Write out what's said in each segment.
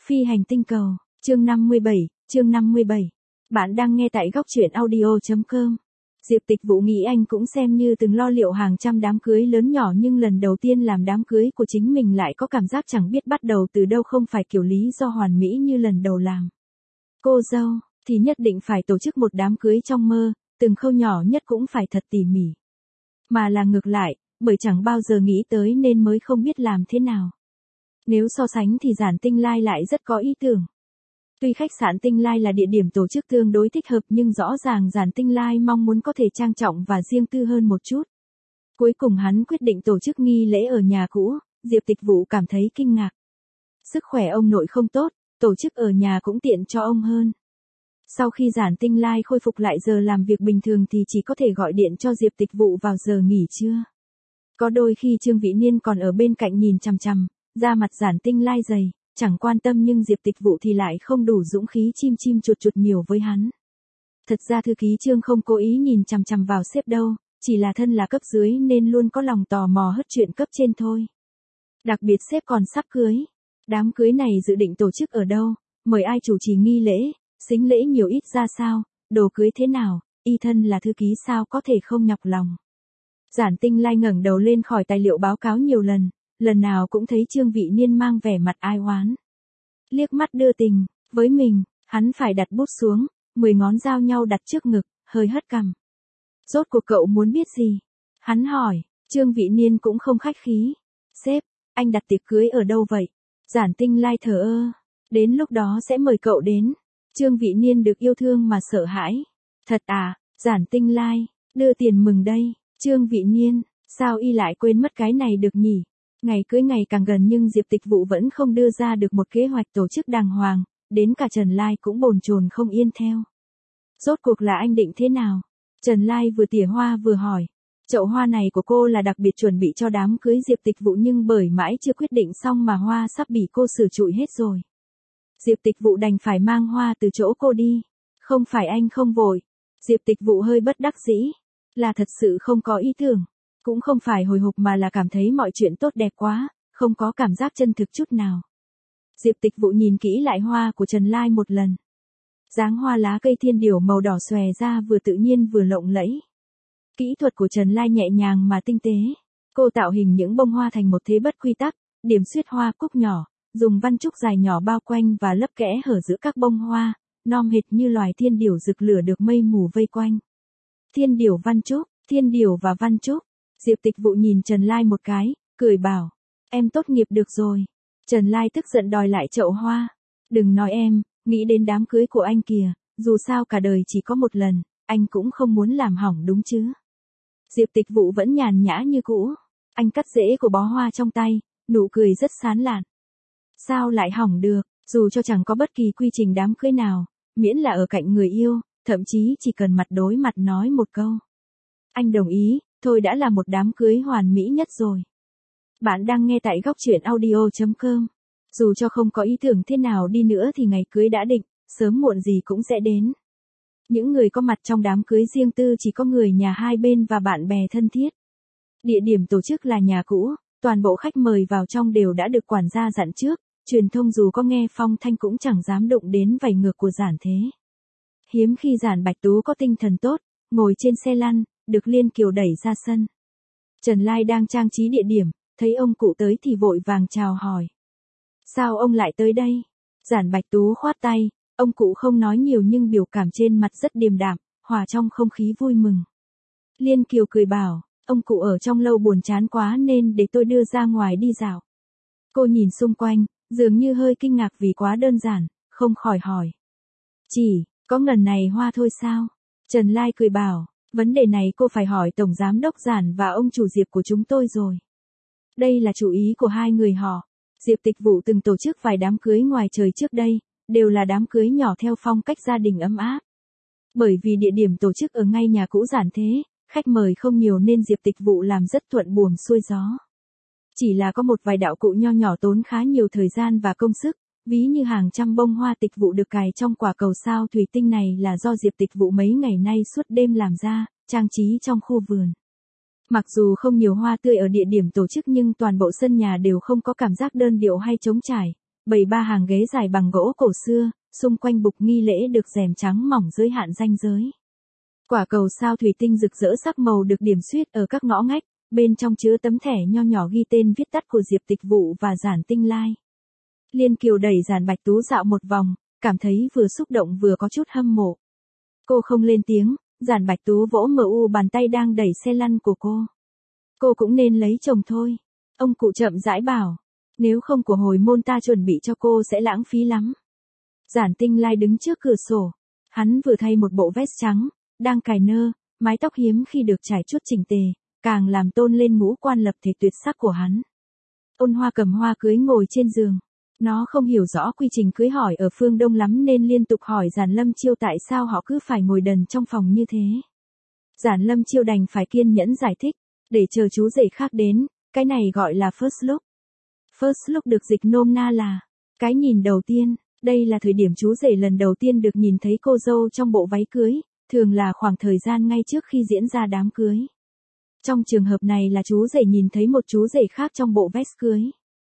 Phi hành tinh cầu, chương 57, chương 57. Bạn đang nghe tại góc truyện audio.com. Diệp Tịch Vũ nghĩ anh cũng xem như từng lo liệu hàng trăm đám cưới lớn nhỏ, nhưng lần đầu tiên làm đám cưới của chính mình lại có cảm giác chẳng biết bắt đầu từ đâu, không phải kiểu lý do hoàn mỹ như lần đầu làm. Cô dâu, thì nhất định phải tổ chức một đám cưới trong mơ, từng khâu nhỏ nhất cũng phải thật tỉ mỉ. Mà là ngược lại, bởi chẳng bao giờ nghĩ tới nên mới không biết làm thế nào. Nếu so sánh thì Giản Tinh Lai lại rất có ý tưởng. Tuy khách sạn Tinh Lai là địa điểm tổ chức tương đối thích hợp, nhưng rõ ràng Giản Tinh Lai mong muốn có thể trang trọng và riêng tư hơn một chút. Cuối cùng hắn quyết định tổ chức nghi lễ ở nhà cũ. Diệp Tịch Vũ cảm thấy kinh ngạc. Sức khỏe ông nội không tốt, tổ chức ở nhà cũng tiện cho ông hơn. Sau khi Giản Tinh Lai khôi phục lại giờ làm việc bình thường thì chỉ có thể gọi điện cho Diệp Tịch Vũ vào giờ nghỉ trưa. Có đôi khi Trương Vĩ Niên còn ở bên cạnh nhìn chằm chằm, da mặt Giản Tinh Lai dày, chẳng quan tâm, nhưng Diệp Tịch Vũ thì lại không đủ dũng khí chim chim chuột chuột nhiều với hắn. Thật ra thư ký Trương không cố ý nhìn chằm chằm vào sếp đâu, chỉ là thân là cấp dưới nên luôn có lòng tò mò hất chuyện cấp trên thôi. Đặc biệt sếp còn sắp cưới. Đám cưới này dự định tổ chức ở đâu, mời ai chủ trì nghi lễ, sính lễ nhiều ít ra sao, đồ cưới thế nào, y thân là thư ký sao có thể không nhọc lòng. Giản Tinh Lai ngẩng đầu lên khỏi tài liệu báo cáo nhiều lần nào cũng thấy Trương Vĩ Niên mang vẻ mặt ai oán. Liếc mắt đưa tình, với mình, hắn phải đặt bút xuống, 10 ngón giao nhau đặt trước ngực, hơi hất cằm. Rốt cuộc cậu muốn biết gì? Hắn hỏi. Trương Vĩ Niên cũng không khách khí. Sếp, anh đặt tiệc cưới ở đâu vậy? Giản Tinh Lai thờ ơ. Đến lúc đó sẽ mời cậu đến. Trương Vĩ Niên được yêu thương mà sợ hãi. Thật à? Giản Tinh Lai, đưa tiền mừng đây. Trương Vĩ Niên, sao y lại quên mất cái này được nhỉ? Ngày cưới ngày càng gần nhưng Diệp Tịch Vũ vẫn không đưa ra được một kế hoạch tổ chức đàng hoàng, đến cả Trần Lai cũng bồn chồn không yên theo. Rốt cuộc là anh định thế nào? Trần Lai vừa tỉa hoa vừa hỏi. Chậu hoa này của cô là đặc biệt chuẩn bị cho đám cưới Diệp Tịch Vũ, nhưng bởi mãi chưa quyết định xong mà hoa sắp bị cô sửa trụi hết rồi. Diệp Tịch Vũ đành phải mang hoa từ chỗ cô đi. Không phải anh không vội. Diệp Tịch Vũ hơi bất đắc dĩ. Là thật sự không có ý tưởng. Cũng không phải hồi hộp mà là cảm thấy mọi chuyện tốt đẹp quá, không có cảm giác chân thực chút nào. Diệp Tịch Vũ nhìn kỹ lại hoa của Trần Lai một lần. Dáng hoa lá cây thiên điểu màu đỏ xòe ra vừa tự nhiên vừa lộng lẫy. Kỹ thuật của Trần Lai nhẹ nhàng mà tinh tế. Cô tạo hình những bông hoa thành một thế bất quy tắc, điểm xuyết hoa cúc nhỏ, dùng văn trúc dài nhỏ bao quanh và lấp kẽ hở giữa các bông hoa, nom hệt như loài thiên điểu rực lửa được mây mù vây quanh. Thiên điểu văn trúc, thiên điểu và văn trúc. Diệp Tịch Vũ nhìn Trần Lai một cái, cười bảo, em tốt nghiệp được rồi. Trần Lai tức giận đòi lại chậu hoa. Đừng nói em, nghĩ đến đám cưới của anh kìa, dù sao cả đời chỉ có một lần, anh cũng không muốn làm hỏng đúng chứ. Diệp Tịch Vũ vẫn nhàn nhã như cũ. Anh cắt rễ của bó hoa trong tay, nụ cười rất sán lạn. Sao lại hỏng được, dù cho chẳng có bất kỳ quy trình đám cưới nào, miễn là ở cạnh người yêu, thậm chí chỉ cần mặt đối mặt nói một câu. Anh đồng ý. Thôi đã là một đám cưới hoàn mỹ nhất rồi. Bạn đang nghe tại góc truyện audio.com. Dù cho không có ý tưởng thế nào đi nữa thì ngày cưới đã định, sớm muộn gì cũng sẽ đến. Những người có mặt trong đám cưới riêng tư chỉ có người nhà hai bên và bạn bè thân thiết. Địa điểm tổ chức là nhà cũ, toàn bộ khách mời vào trong đều đã được quản gia dặn trước, truyền thông dù có nghe phong thanh cũng chẳng dám đụng đến vảy ngược của Giản thế. Hiếm khi Giản Bạch Tú có tinh thần tốt, ngồi trên xe lăn, được Liên Kiều đẩy ra sân. Trần Lai đang trang trí địa điểm, thấy ông cụ tới thì vội vàng chào hỏi. Sao ông lại tới đây? Giản Bạch Tú khoát tay, ông cụ không nói nhiều nhưng biểu cảm trên mặt rất điềm đạm, hòa trong không khí vui mừng. Liên Kiều cười bảo, ông cụ ở trong lâu buồn chán quá nên để tôi đưa ra ngoài đi dạo. Cô nhìn xung quanh, dường như hơi kinh ngạc vì quá đơn giản, không khỏi hỏi. Chỉ, có ngần này hoa thôi sao? Trần Lai cười bảo. Vấn đề này cô phải hỏi Tổng Giám đốc Giản và ông chủ Diệp của chúng tôi rồi. Đây là chủ ý của hai người họ. Diệp Tịch Vũ từng tổ chức vài đám cưới ngoài trời trước đây, đều là đám cưới nhỏ theo phong cách gia đình ấm áp. Bởi vì địa điểm tổ chức ở ngay nhà cũ Giản thế, khách mời không nhiều nên Diệp Tịch Vũ làm rất thuận buồm xuôi gió. Chỉ là có một vài đạo cụ nho nhỏ tốn khá nhiều thời gian và công sức, ví như hàng trăm bông hoa Tịch Vũ được cài trong quả cầu sao thủy tinh này là do Diệp Tịch Vũ mấy ngày nay suốt đêm làm ra, trang trí trong khu vườn. Mặc dù không nhiều hoa tươi ở địa điểm tổ chức nhưng toàn bộ sân nhà đều không có cảm giác đơn điệu hay trống trải, bày ba hàng ghế dài bằng gỗ cổ xưa, xung quanh bục nghi lễ được rèm trắng mỏng giới hạn ranh giới. Quả cầu sao thủy tinh rực rỡ sắc màu được điểm xuyết ở các ngõ ngách, bên trong chứa tấm thẻ nho nhỏ ghi tên viết tắt của Diệp Tịch Vụ và Giản Tinh Lai. Liên Kiều đẩy Giản Bạch Tú dạo một vòng, cảm thấy vừa xúc động vừa có chút hâm mộ. Cô không lên tiếng, Giản Bạch Tú vỗ bàn tay đang đẩy xe lăn của cô. Cô cũng nên lấy chồng thôi. Ông cụ chậm rãi bảo, nếu không của hồi môn ta chuẩn bị cho cô sẽ lãng phí lắm. Giản Tinh Lai đứng trước cửa sổ, hắn vừa thay một bộ vest trắng, đang cài nơ, mái tóc hiếm khi được trải chuốt chỉnh tề, càng làm tôn lên ngũ quan lập thể tuyệt sắc của hắn. Ôn Hoa cầm hoa cưới ngồi trên giường. Nó không hiểu rõ quy trình cưới hỏi ở phương Đông lắm nên liên tục hỏi Giản Lâm Chiêu tại sao họ cứ phải ngồi đần trong phòng như thế. Giản Lâm Chiêu đành phải kiên nhẫn giải thích, để chờ chú rể khác đến, cái này gọi là first look. First look được dịch nôm na là cái nhìn đầu tiên, đây là thời điểm chú rể lần đầu tiên được nhìn thấy cô dâu trong bộ váy cưới, thường là khoảng thời gian ngay trước khi diễn ra đám cưới. Trong trường hợp này là chú rể nhìn thấy một chú rể khác trong bộ vest cưới.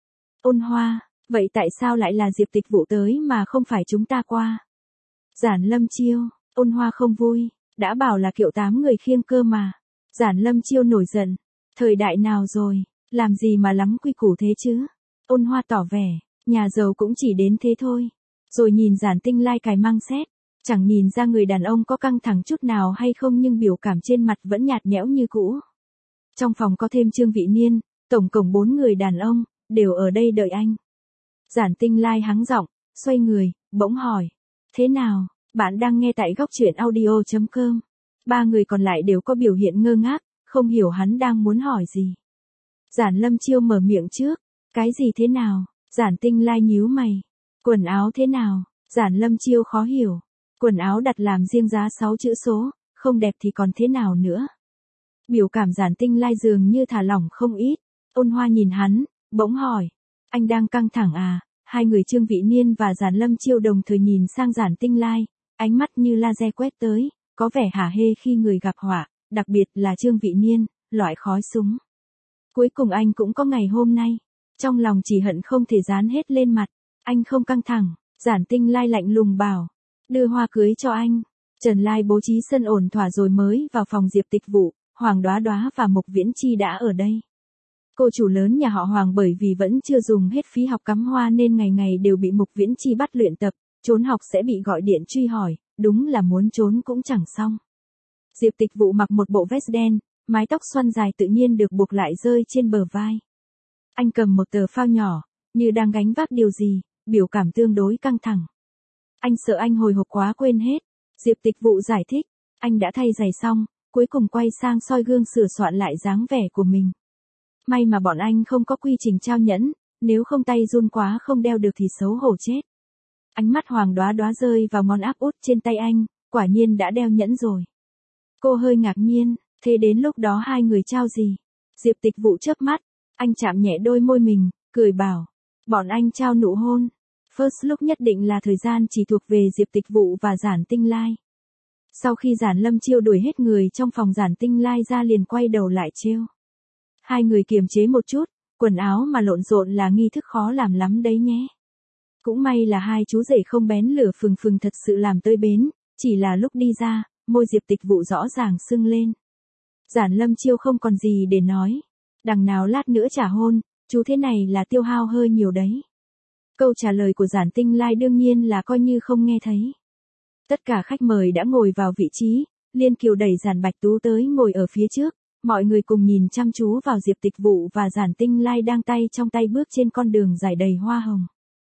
Ôn Hoa, vậy tại sao lại là Diệp Tịch Vụ tới mà không phải chúng ta qua? Giản Lâm Chiêu, Ôn Hoa không vui, đã bảo là kiệu 8 người khiêng cơ mà. Giản Lâm Chiêu nổi giận, thời đại nào rồi, làm gì mà lắm quy củ thế chứ? Ôn Hoa tỏ vẻ, nhà giàu cũng chỉ đến thế thôi. Rồi nhìn Giản Tinh Lai cài mang xét, chẳng nhìn ra người đàn ông có căng thẳng chút nào hay không nhưng biểu cảm trên mặt vẫn nhạt nhẽo như cũ. Trong phòng có thêm Trương Vị Niên, tổng cộng 4 người đàn ông, đều ở đây đợi anh. Giản Tinh Lai hắng giọng, xoay người, bỗng hỏi, thế nào, bạn đang nghe tại góc truyện audio.com. 3 người còn lại đều có biểu hiện ngơ ngác, không hiểu hắn đang muốn hỏi gì. Giản Lâm Chiêu mở miệng trước, cái gì thế nào? Giản Tinh Lai nhíu mày, quần áo thế nào? Giản Lâm Chiêu khó hiểu, quần áo đặt làm riêng giá 6 chữ số, không đẹp thì còn thế nào nữa? Biểu cảm Giản Tinh Lai dường như thả lỏng không ít. Ôn Hoa nhìn hắn, bỗng hỏi, anh đang căng thẳng à? Hai người Trương Vị Niên và Giản Lâm Chiêu đồng thời nhìn sang Giản Tinh Lai, ánh mắt như laser quét tới, có vẻ hả hê khi người gặp họa, đặc biệt là Trương Vị Niên, loại khói súng. Cuối cùng anh cũng có ngày hôm nay, trong lòng chỉ hận không thể dán hết lên mặt, anh không căng thẳng. Giản Tinh Lai lạnh lùng bảo, đưa hoa cưới cho anh. Trần Lai bố trí sân ổn thỏa rồi mới vào phòng Diệp Tịch Vụ, Hoàng Đóa Đóa và Mục Viễn Chi đã ở đây. Cô chủ lớn nhà họ Hoàng bởi vì vẫn chưa dùng hết phí học cắm hoa nên ngày ngày đều bị Mục Viễn Chi bắt luyện tập, trốn học sẽ bị gọi điện truy hỏi, đúng là muốn trốn cũng chẳng xong. Diệp Tịch Vụ mặc một bộ vest đen, mái tóc xoăn dài tự nhiên được buộc lại rơi trên bờ vai. Anh cầm một tờ phao nhỏ, như đang gánh vác điều gì, biểu cảm tương đối căng thẳng. Anh sợ anh hồi hộp quá quên hết. Diệp Tịch Vụ giải thích, anh đã thay giày xong, cuối cùng quay sang soi gương sửa soạn lại dáng vẻ của mình. May mà bọn anh không có quy trình trao nhẫn, nếu không tay run quá không đeo được thì xấu hổ chết. Ánh mắt Hoàng Đóa Đóa rơi vào ngón áp út trên tay anh, quả nhiên đã đeo nhẫn rồi. Cô hơi ngạc nhiên, thế đến lúc đó hai người trao gì? Diệp Tịch Vụ chớp mắt, anh chạm nhẹ đôi môi mình, cười bảo, bọn anh trao nụ hôn. First look nhất định là thời gian chỉ thuộc về Diệp Tịch Vụ và Giản Tinh Lai. Sau khi Giản Lâm Chiêu đuổi hết người trong phòng, Giản Tinh Lai ra liền quay đầu lại trêu. Hai người kiềm chế một chút, quần áo mà lộn xộn là nghi thức khó làm lắm đấy nhé. Cũng may là hai chú rể không bén lửa phừng phừng thật sự làm tơi bến, chỉ là lúc đi ra, môi Diệp Tịch Vụ rõ ràng sưng lên. Giản Lâm Chiêu không còn gì để nói. Đằng nào lát nữa trả hôn, chú thế này là tiêu hao hơi nhiều đấy. Câu trả lời của Giản Tinh Lai đương nhiên là coi như không nghe thấy. Tất cả khách mời đã ngồi vào vị trí, Liên Kiều đẩy Giản Bạch Tú tới ngồi ở phía trước, mọi người cùng nhìn chăm chú vào Diệp Tịch Vụ và Giản Tinh Lai đang tay trong tay bước trên con đường dài đầy hoa hồng.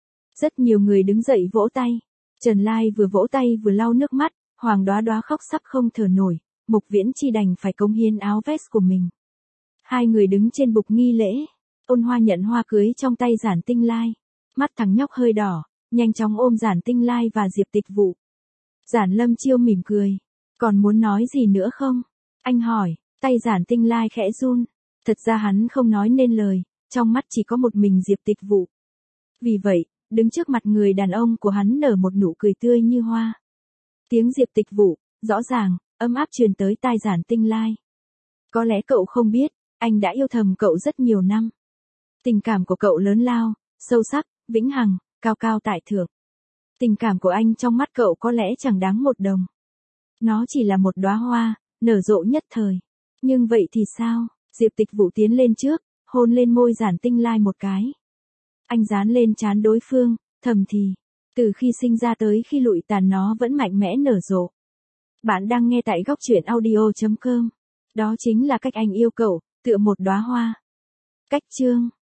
Rất nhiều người đứng dậy vỗ tay. Trần Lai vừa vỗ tay vừa lau nước mắt, Hoàng Đóa Đóa khóc sắp không thở nổi, Mục Viễn Chi đành phải cống hiến áo vest của mình. Hai người đứng trên bục nghi lễ, Ôn Hoa nhận hoa cưới trong tay Giản Tinh Lai. Mắt thằng nhóc hơi đỏ, nhanh chóng ôm Giản Tinh Lai và Diệp Tịch Vụ. Giản Lâm Chiêu mỉm cười, còn muốn nói gì nữa không? Anh hỏi, tay Giản Tinh Lai khẽ run. Thật ra hắn không nói nên lời, trong mắt chỉ có một mình Diệp Tịch Vụ. Vì vậy, đứng trước mặt người đàn ông của hắn nở một nụ cười tươi như hoa. Tiếng Diệp Tịch Vụ, rõ ràng, ấm áp truyền tới tai Giản Tinh Lai. Có lẽ cậu không biết, anh đã yêu thầm cậu rất nhiều năm. Tình cảm của cậu lớn lao, sâu sắc, vĩnh hằng, cao cao tại thượng. Tình cảm của anh trong mắt cậu có lẽ chẳng đáng một đồng. Nó chỉ là một đóa hoa, nở rộ nhất thời. Nhưng vậy thì sao? Diệp Tịch Vũ tiến lên trước, hôn lên môi Giản Tinh Lai một cái. Anh dán lên trán đối phương, thầm thì. Từ khi sinh ra tới khi lụi tàn nó vẫn mạnh mẽ nở rộ. Bạn đang nghe tại góc truyện audio.com. Đó chính là cách anh yêu cậu, tựa một đóa hoa. Cách chương